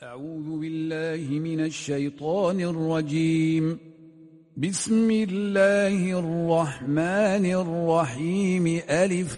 أعوذ بالله من الشيطان الرجيم. بسم الله الرحمن الرحيم. ألف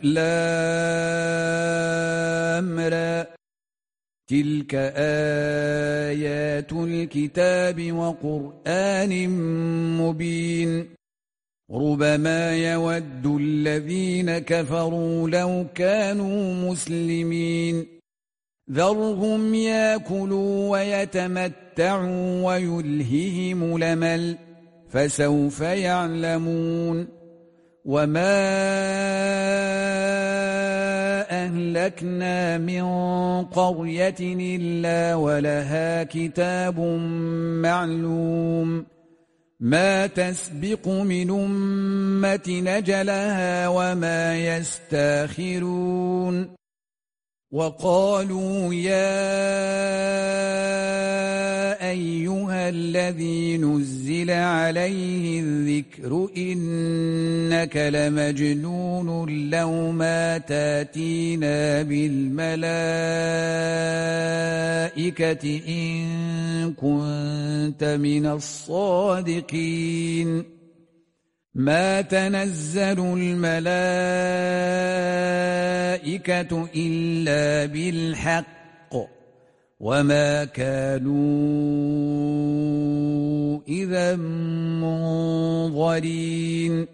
لام را. تلك آيات الكتاب وقرآن مبين. ربما يود الذين كفروا لو كانوا مسلمين. ذرهم ياكلوا ويتمتعوا ويلههم الأمل فسوف يعلمون. وما أهلكنا من قرية إلا ولها كتاب معلوم ما تسبق من أمة نجلها وما يستاخرون. وقالوا يا أيها الذي نزل عليه الذكر إنك لمجنون لو ما تاتينا بالملائكة إن كنت من الصادقين. ما تنزل الملائكة إلا بالحق وما كانوا إذا منظرين.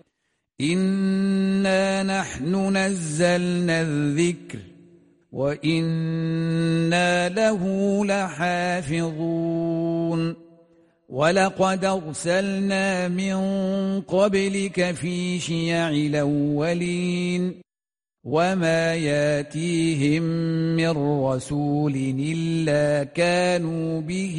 إنا نحن نزلنا الذكر وإنا له لحافظون. ولقد أرسلنا من قبلك في شيع الأولين وما ياتيهم من رسول إلا كانوا به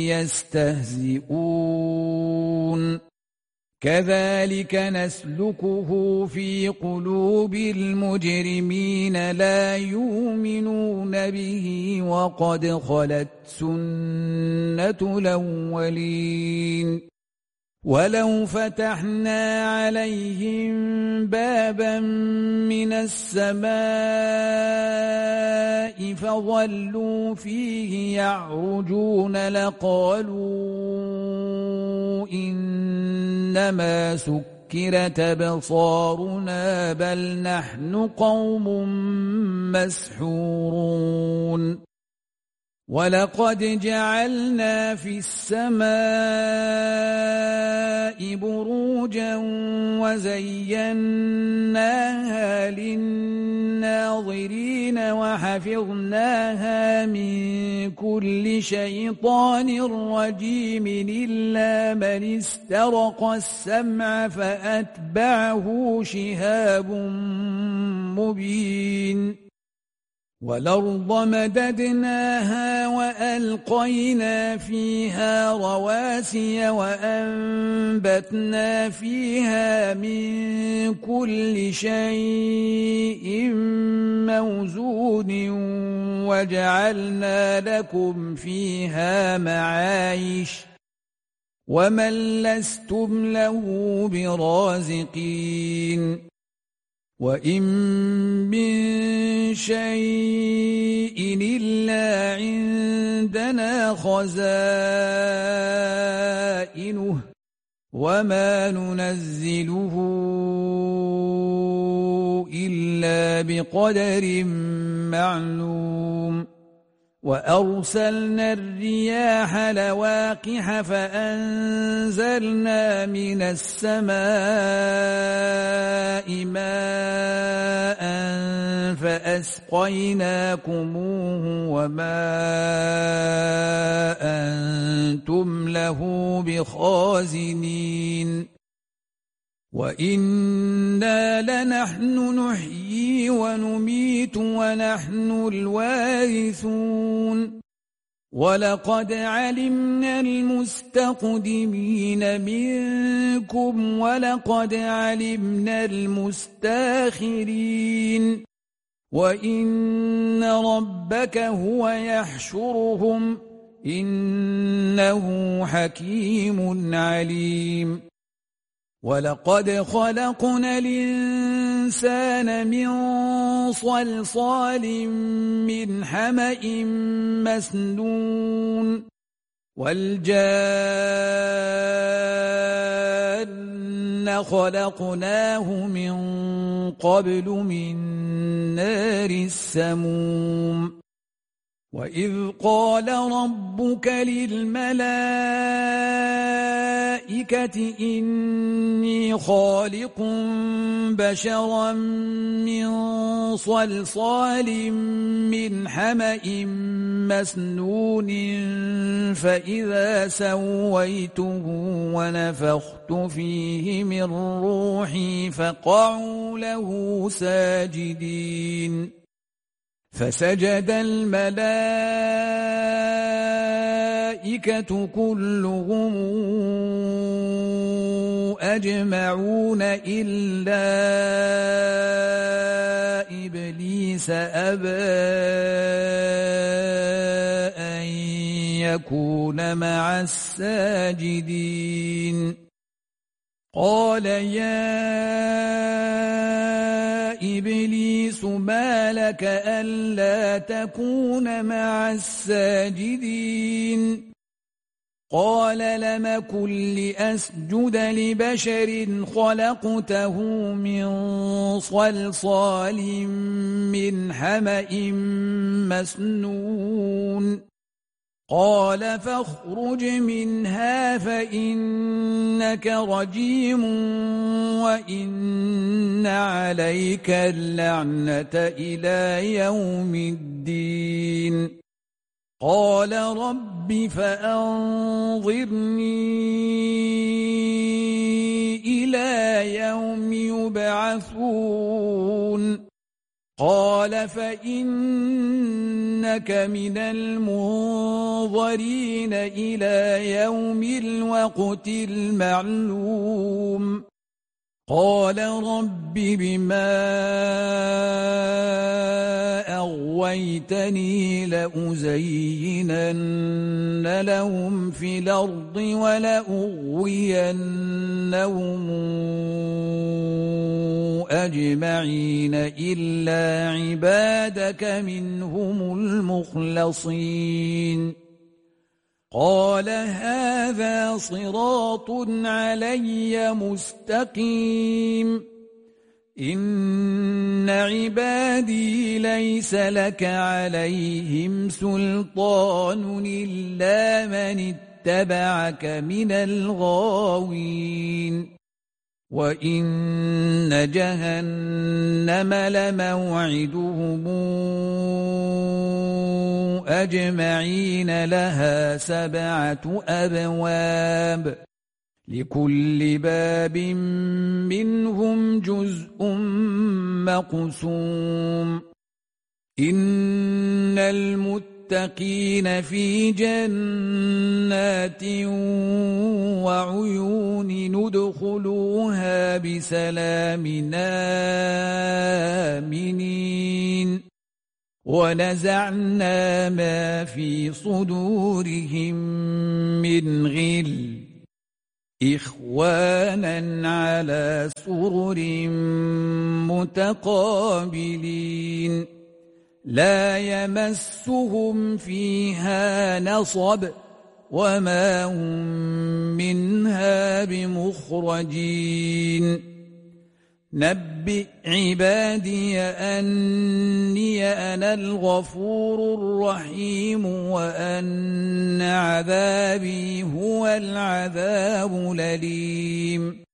يستهزئون. كذلك نسلكه في قلوب المجرمين لا يؤمنون به وقد خلت سنة الأولين. ولو فتحنا عليهم بابا من السماء فظلوا فيه يعرجون لقالوا إنما سكرت أبصارنا بل نحن قوم مسحورون. ولقد جعلنا في السماء بروجا وزيناها للناظرين وحفظناها من كل شيطان رجيم إلا من استرق السمع فأتبعه شهاب مبين. والأرض مددناها وألقينا فيها رواسي وأنبتنا فيها من كل شيء موزون وجعلنا لكم فيها معايش ومن لستم له برازقين. وإن من شيء إلا عندنا خزائنه وما ننزله إلا بقدر معلوم. وأرسلنا الرياح لواقح فأنزلنا من السماء ماء فأسقيناكموه وما أنتم له بخازنين. وإنا لنحن نحيي ونميت ونحن الوارثون. ولقد علمنا المستقدمين منكم ولقد علمنا المستاخرين. وإن ربك هو يحشرهم إنه حكيم عليم. ولقد خلقنا الإنسان من صلصال من حمأ مسنون والجان خلقناه من قبل من نار السموم وإذ قال ربك للملائكة إني خالق بشرا من صلصال من حمأ مسنون فإذا سويته ونفخت فيه من روحي فقعوا له ساجدين فسجد الملائكة كلهم أجمعون إلا إبليس أبى أن يكون مع الساجدين قال يا إبليس ما لك ألا تكون مع الساجدين قال لم أكن لأسجد لبشر خلقته من صلصال من حمأ مسنون قال فاخرج منها فإنك رجيم وإن عليك اللعنة إلى يوم الدين قال رب فأنظرني إلى يوم يبعثون قال فإنك من المنظرين إلى يوم الوقت المعلوم قال رب بما أغويتني لأزينن لهم في الأرض ولأغوينهم أجمعين إلا عبادك منهم المخلصين قال هذا صراط علي مستقيم إن عبادي ليس لك عليهم سلطان إلا من اتبعك من الغاوين وإن جهنم لموعدهم أجمعين لها 7 أبواب لكل باب منهم جزء مقسوم إن المتقين في جنات وعيون ندخلوها بسلام آمنين ونزعنا ما في صدورهم من غل إخوانا على سرر متقابلين لا يمسهم فيها نصب وما هم منها بمخرجين نبئ عبادي أني أنا الغفور الرحيم وأن عذابي هو العذاب الأليم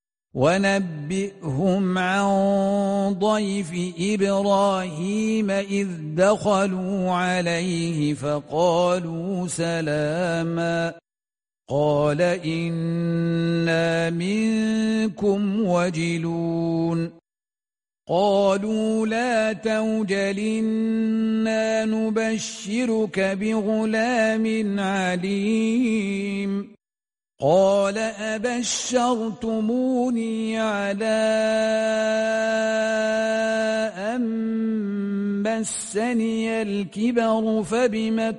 ونبئهم عن ضيف إبراهيم إذ دخلوا عليه فقالوا سلاما قال إنا منكم وجلون قالوا لا توجل إنا نبشرك بغلام عليم قال أبشرتموني على أن مسني الكبر فبم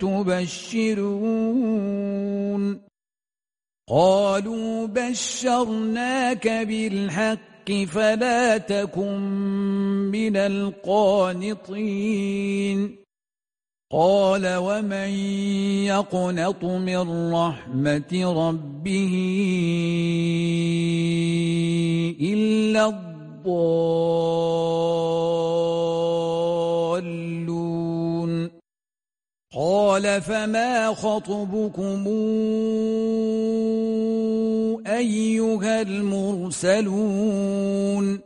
تبشرون قالوا بشرناك بالحق فلا تكن من القانطين قال ومن يقنط من رحمة ربه إلا الضالون قال فما خطبكم أيها المرسلون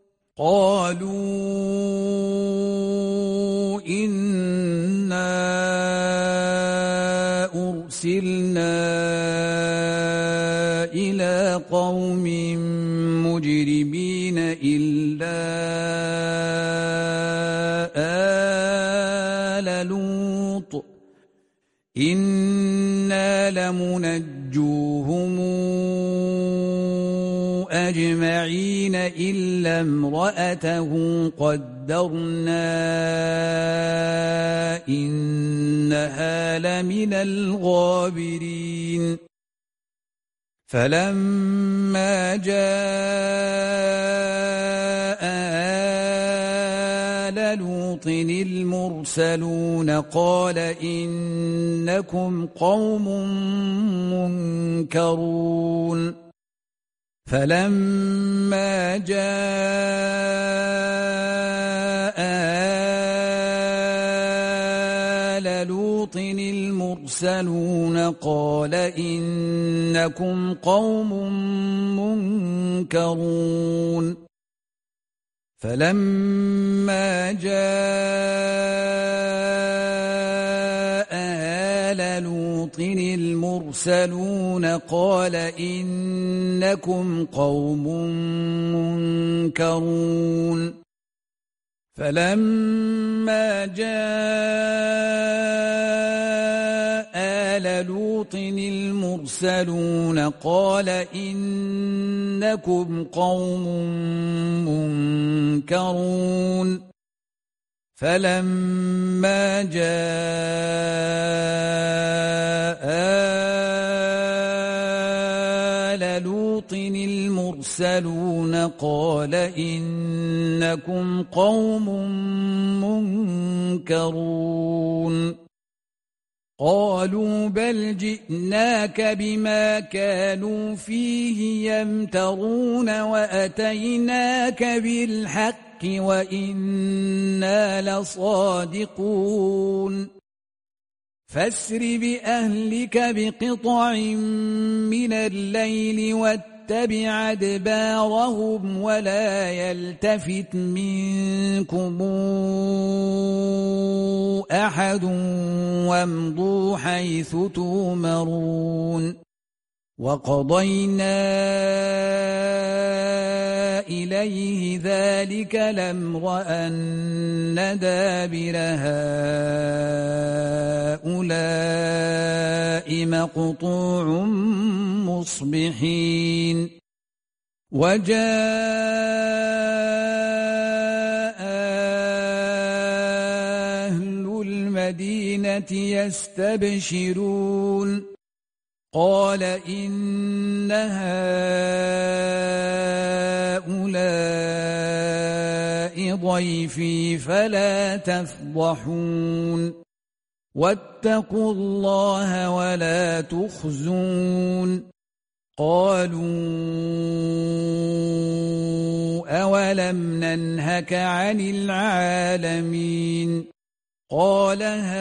قالوا إنا أرسلنا إلى قوم مجرمين إلا آل لوط إنا لمنجوهم أجمعين إلا امرأته قدرنا إنها لمن الغابرين فلما جاء آل لوط المرسلون قال إنكم قوم منكرون فلما جاء آل لوط المرسلون قال إنكم قوم منكرون فلما جاء آل لوط المرسلون قال إنكم قوم منكرون فلما جاء آل لوط المرسلون قال إنكم قوم منكرون فلما جاء آل لوط المرسلون قال إنكم قوم منكرون قالوا بل جئناك بما كانوا فيه يمترون وأتيناك بالحق وإنا لصادقون فاسر بأهلك بقطع من الليل واتبع أدبارهم ولا يلتفت منكم أحد وامضوا حيث تؤمرون وقضينا إليه ذلك الأمر أن دابر هؤلاء مقطوع مصبحين وجاء أهل المدينة يستبشرون قال إن هؤلاء ضيفي فلا تفضحون واتقوا الله ولا تخزون قالوا أولم ننهك عن العالمين قال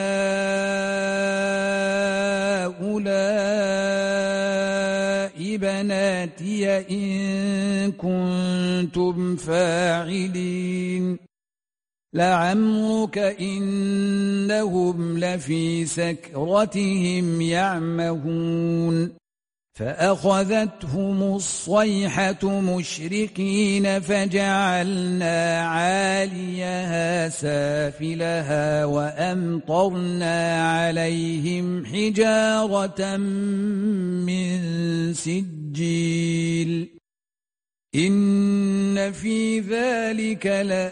هؤلاء بناتي إن كنتم فاعلين لعمرك إنهم لفي سكرتهم يعمهون فأخذتهم الصيحة مشرقين فجعلنا عاليها سافلها وأمطرنا عليهم حجارة من سجيل إن في ذلك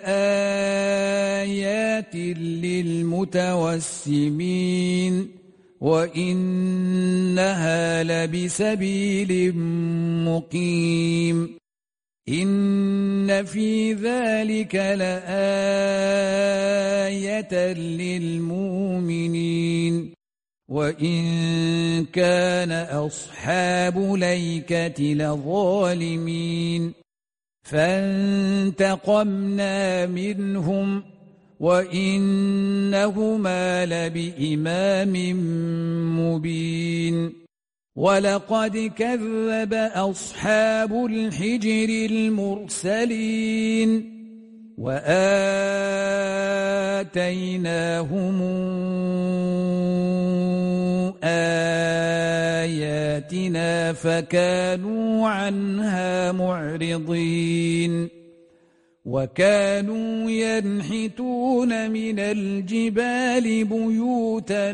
لآيات للمتوسمين وإنها لبسبيل مقيم إن في ذلك لآية للمؤمنين وإن كان أصحاب ليكة لظالمين فانتقمنا منهم وإنهما لبإمام مبين ولقد كذب أصحاب الحجر المرسلين وآتيناهم آياتنا فكانوا عنها معرضين وكانوا ينحتون من الجبال بيوتا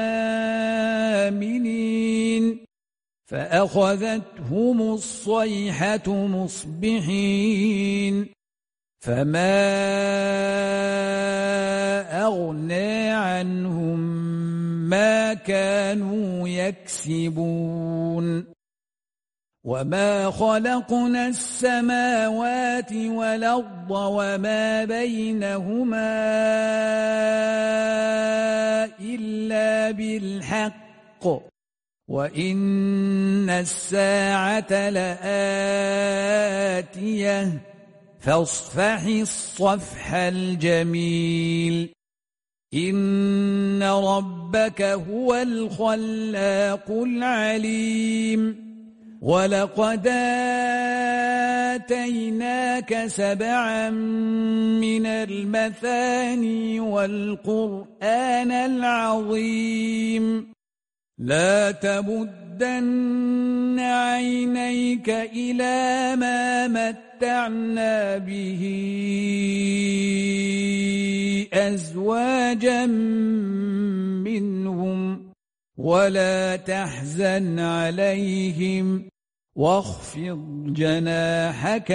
آمنين فأخذتهم الصيحة مصبحين فما أغنى عنهم ما كانوا يكسبون وما خلقنا السماوات والأرض وما بينهما إلا بالحق وإن الساعة لآتية فاصفح الصفح الجميل إن ربك هو الخلاق العليم ولقد آتيناك 7 من المثاني والقرآن العظيم لا تمدن عينيك إلى ما متعنا به أزواجا منهم ولا تحزن عليهم واخفض جناحك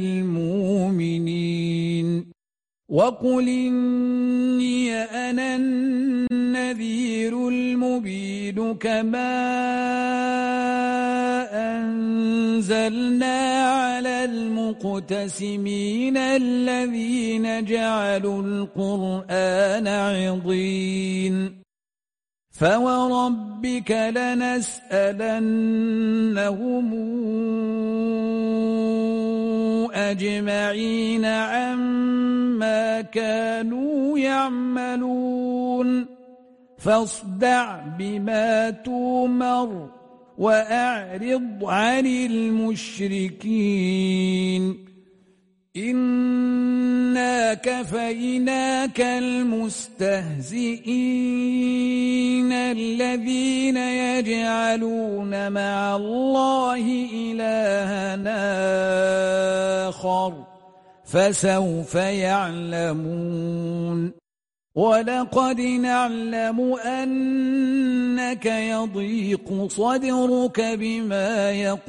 للمؤمنين وقل إني أنا النذير المبين كما أنزلنا على المقتسمين الذين جعلوا القرآن عضين فوربك لنسألنهم أجمعين عما كانوا يعملون فاصدع بما تؤمر وأعرض عن المشركين إنا كفيناك المستهزئين الذين يجعلون مع الله إلهًا آخر فسوف يعلمون ولقد نعلم أنك يضيق صدرك بما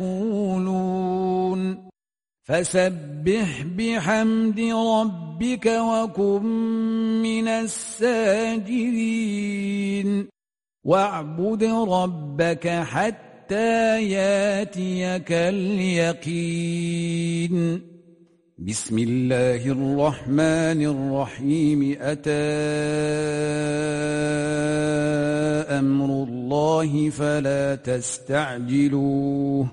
يقولون فسبح بحمد ربك وكن من الساجدين واعبد ربك حتى ياتيك اليقين بسم الله الرحمن الرحيم أتى أمر الله فلا تستعجلوه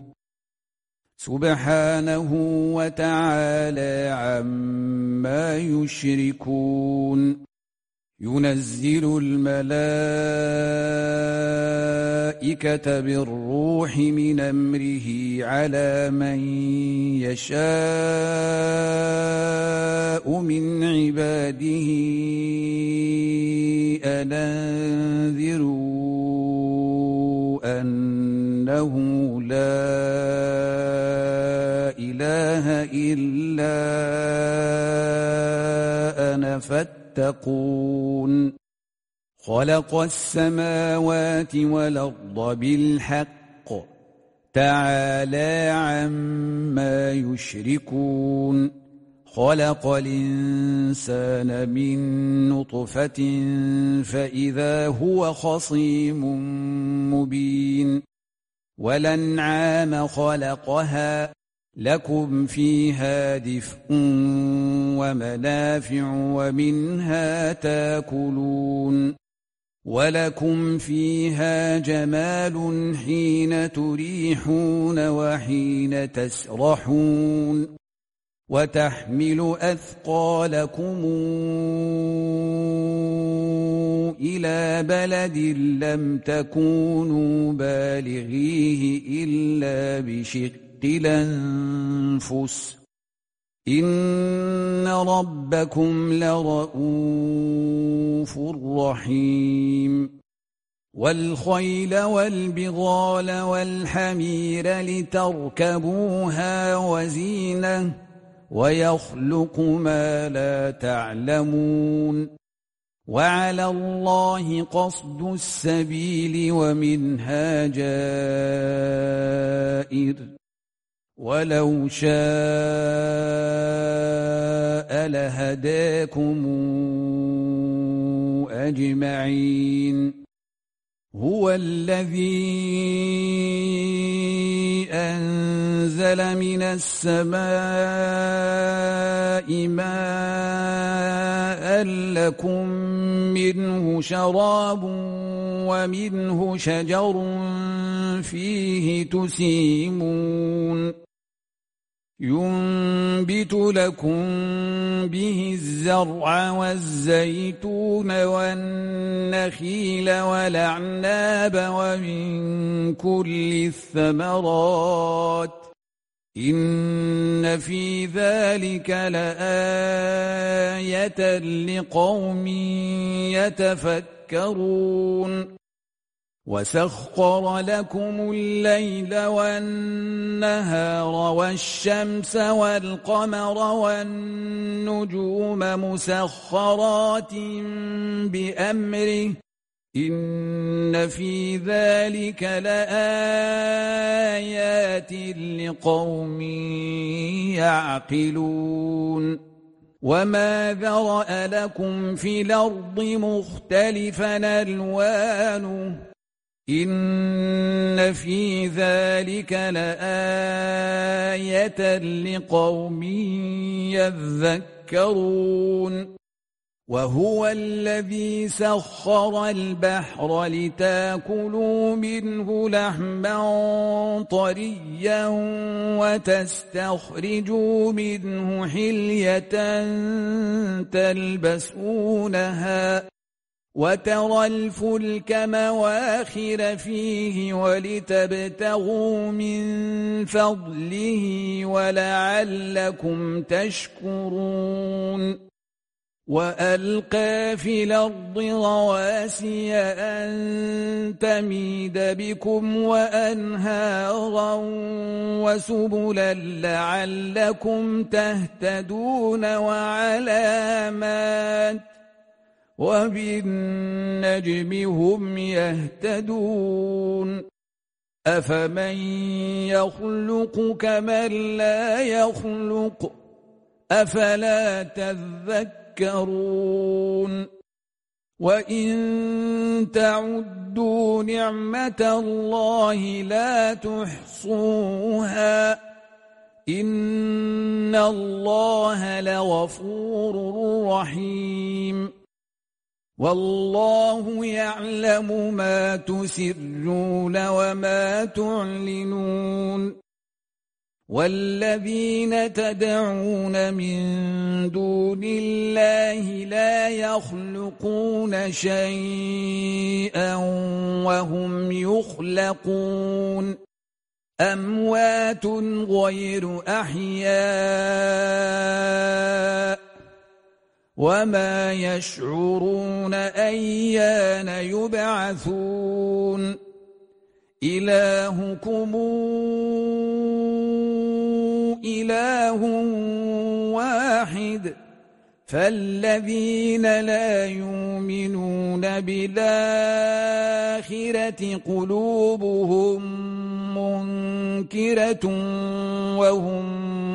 سبحانه وتعالى عما يشركون ينزل الملائكة بالروح من أمره على من يشاء من عباده أن أنذروا أنه لا إله إلا أنا فاتقون خلق السماوات والأرض بالحق تعالى عما يشركون خلق الإنسان من نطفة فإذا هو خصيم مبين والأنعام خلقها لكم فيها دفء ومنافع ومنها تاكلون ولكم فيها جمال حين تريحون وحين تسرحون وتحمل أثقالكم إلى بلد لم تكونوا بالغيه إلا بشق الأنفس إن ربكم لرءوف رحيم والخيل والبغال والحمير لتركبوها وزينة ويخلق ما لا تعلمون وعلى الله قصد السبيل ومنها جائر ولو شاء لهداكم أجمعين هو الذي أنزل من السماء ماء لكم منه شراب ومنه شجر فيه تسيمون ينبت لكم به الزرع والزيتون والنخيل والأعناب ومن كل الثمرات إن في ذلك لآية لقوم يتفكرون وسخر لكم الليل والنهار والشمس والقمر والنجوم مسخرات بأمره إن في ذلك لآيات لقوم يعقلون وما ذرأ لكم في الأرض مختلفا ألوانه إن في ذلك لآية لقوم يذكرون وهو الذي سخر البحر لتاكلوا منه لحما طريا وتستخرجوا منه حلية تلبسونها وترى الفلك مواخر فيه ولتبتغوا من فضله ولعلكم تشكرون وألقى في الأرض رواسي أن تميد بكم وأنهارا وسبلا لعلكم تهتدون وعلامات وبالنجم هم يهتدون أفمن يخلق كمن لا يخلق أفلا تذكرون وإن تعدوا نعمة الله لا تحصوها إن الله لغفور رحيم والله يعلم ما تسرون وما تعلنون والذين تدعون من دون الله لا يخلقون شيئا وهم يخلقون أموات غير أحياء وما يشعرون أيان يبعثون إلهكم إله واحد فالذين لا يؤمنون بالآخرة قلوبهم منكرة وهم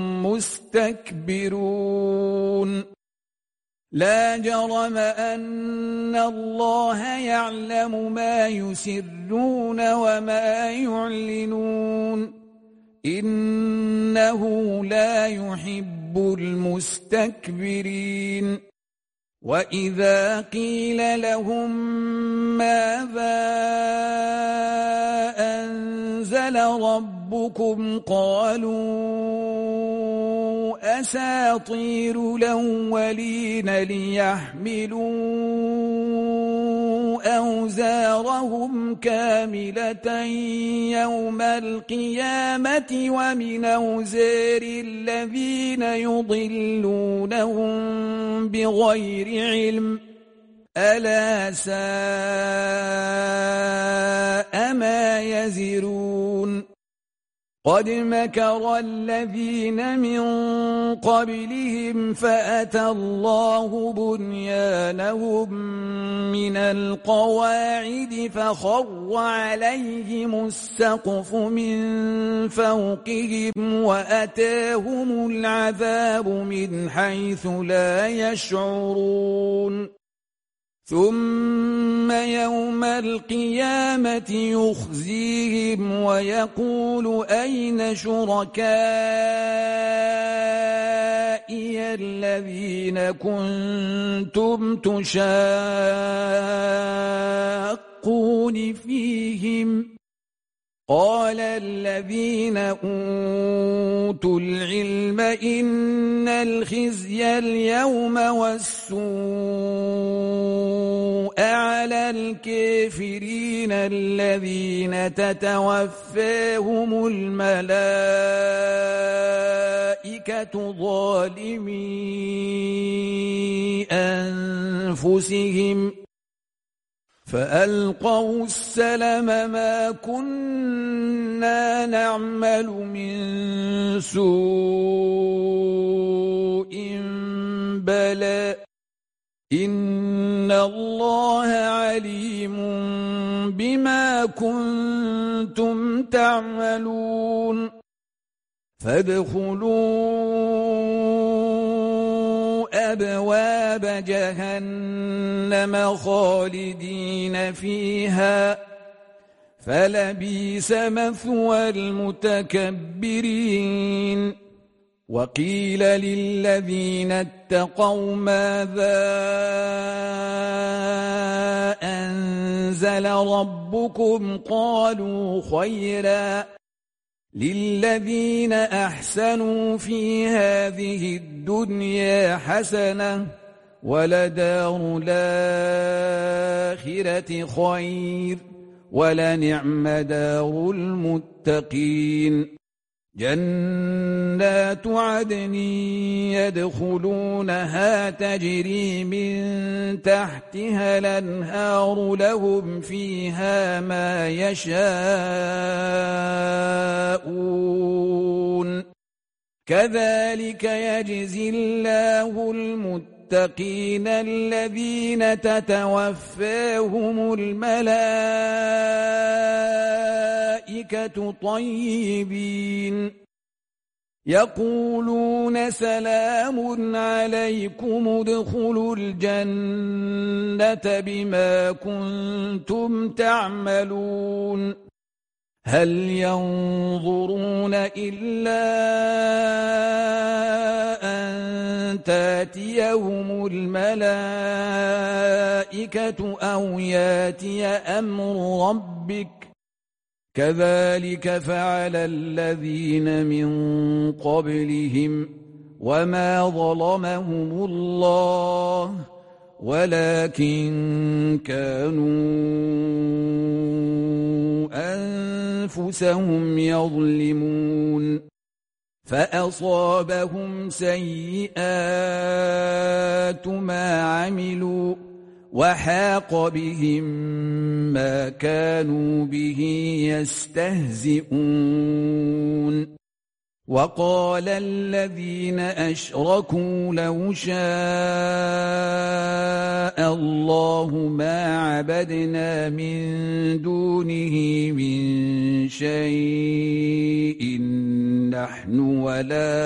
مستكبرون لا جرم أن الله يعلم ما يسرون وما يعلنون إنه إنه لا يحب المستكبرين وإذا قيل لهم ماذا أنزل ربكم قالوا أساطير الأولين ليحملوا أوزارهم كاملة يوم القيامة ومن أوزار الذين يضلونهم بغير علم ألا ساء ما يزرون قد مكر الذين من قبلهم فأتى الله بنيانهم من القواعد فخر عليهم السقف من فوقهم وأتاهم العذاب من حيث لا يشعرون ثم يوم القيامة يخزيهم ويقول أين شركائي الذين كنتم تشاقون فيهم قال الذين أوتوا العلم إن الخزي اليوم والسوء على الكافرين الذين تتوفاهم الملائكة ظالمي أنفسهم فألقوا السلم ما كنا نعمل من سوء بلى إن الله عليم بما كنتم تعملون فادخلوا أبواب جهنم خالدين فيها فلبئس مثوى المتكبرين وقيل للذين اتقوا ماذا أنزل ربكم قالوا خيرا للذين أحسنوا في هذه الدنيا حسنة ولدار الآخرة خير ولنعم دار المتقين جنات عدن يدخلونها تجري من تحتها الأنهار لهم فيها ما يشاءون كذلك يجزي الله المتقين الذين تتوفاهم الملائكة طيبين يقولون سلام عليكم ادخلوا الجنة بما كنتم تعملون هل ينظرون إلا أن تاتيهم الملائكة أو ياتي أمر ربك كذلك فعل الذين من قبلهم وما ظلمهم الله ولكن كانوا أنفسهم يظلمون فأصابهم سيئات ما عملوا وحاق بهم ما كانوا به يستهزئون وقال الذين أشركوا لو شاء الله ما عبدنا من دونه من شيء نحن ولا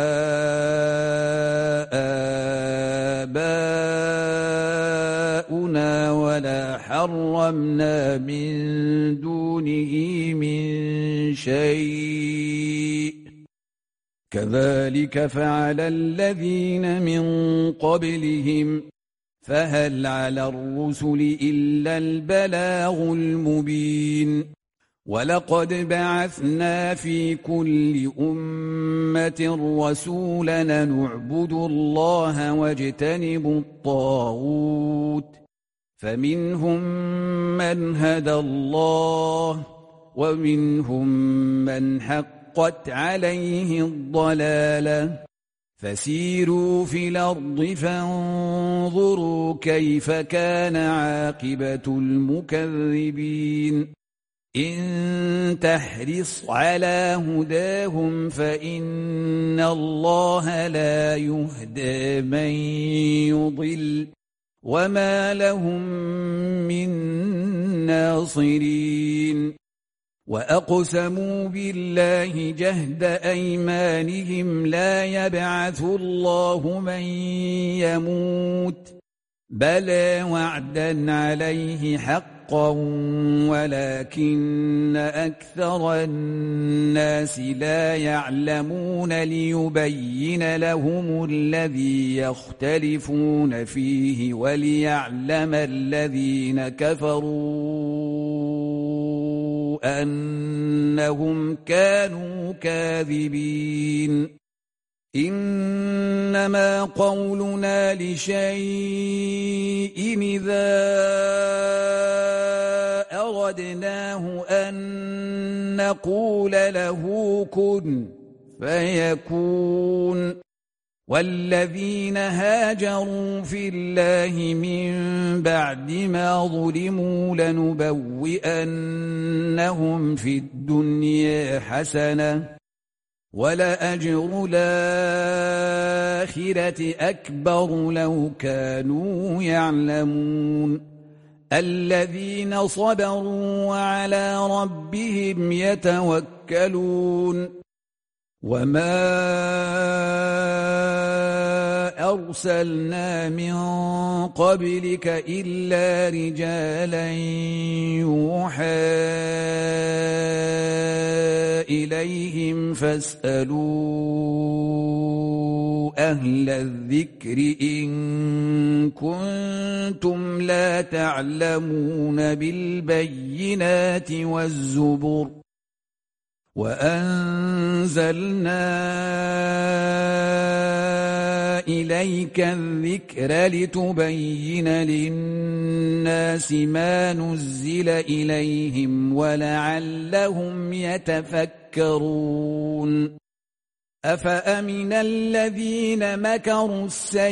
آباؤنا ولا حرمنا من دونه من شيء كذلك فعل الذين من قبلهم فهل على الرسل إلا البلاغ المبين ولقد بعثنا في كل أمة رسولا نعبدوا الله واجتنبوا الطاغوت فمنهم من هدى الله ومنهم من حقت عليه الضلالة فسيروا في الأرض فانظروا كيف كان عاقبة المكذبين إن تحرص على هداهم فإن الله لا يهدى من يضل وما لهم من ناصرين وأقسموا بالله جهد أيمانهم لا يبعث الله من يموت بلى وعدا عليه حقا ولكن أكثر الناس لا يعلمون ليبين لهم الذي يختلفون فيه وليعلم الذين كفروا أنهم كانوا كاذبين إنما قولنا لشيء إذا أردناه أن نقول له كن فيكون والذين هاجروا في الله من بعد ما ظلموا لنبوئنهم في الدنيا حسنة ولأجر الآخرة أكبر لو كانوا يعلمون الذين صبروا وعلى ربهم يتوكلون وما أرسلنا من قبلك إلا رجالا يوحى إليهم فاسألوا أهل الذكر إن كنتم لا تعلمون بالبينات والزبر وأنزلنا إليك الذكر لتبين للناس ما نزل إليهم ولعلهم يتفكرون أفأمن الذين مكروا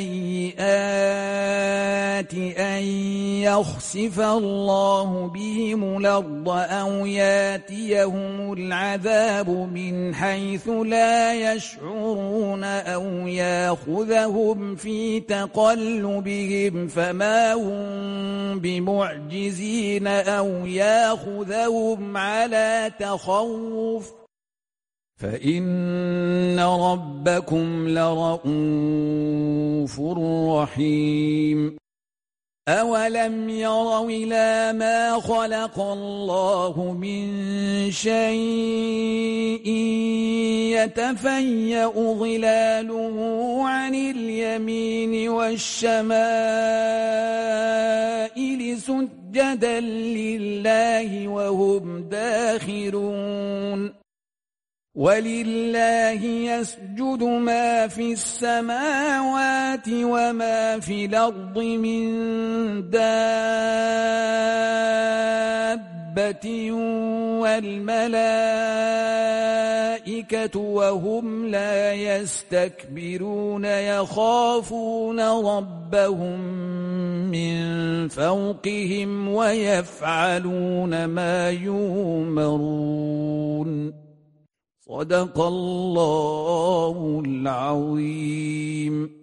السيئات أن يخسف الله بهم الأرض أو ياتيهم العذاب من حيث لا يشعرون أو ياخذهم في تقلبهم فما هم بمعجزين أو ياخذهم على تخوف فإن ربكم لرءوف رحيم أولم يروا إلى ما خلق الله من شيء يتفيأ ظلاله عن اليمين والشمائل سجدا لله وهم داخرون ولله يسجد ما في السماوات وما في الأرض من دابة والملائكة وهم لا يستكبرون يخافون ربهم من فوقهم ويفعلون ما يؤمرون صدق الله العظيم.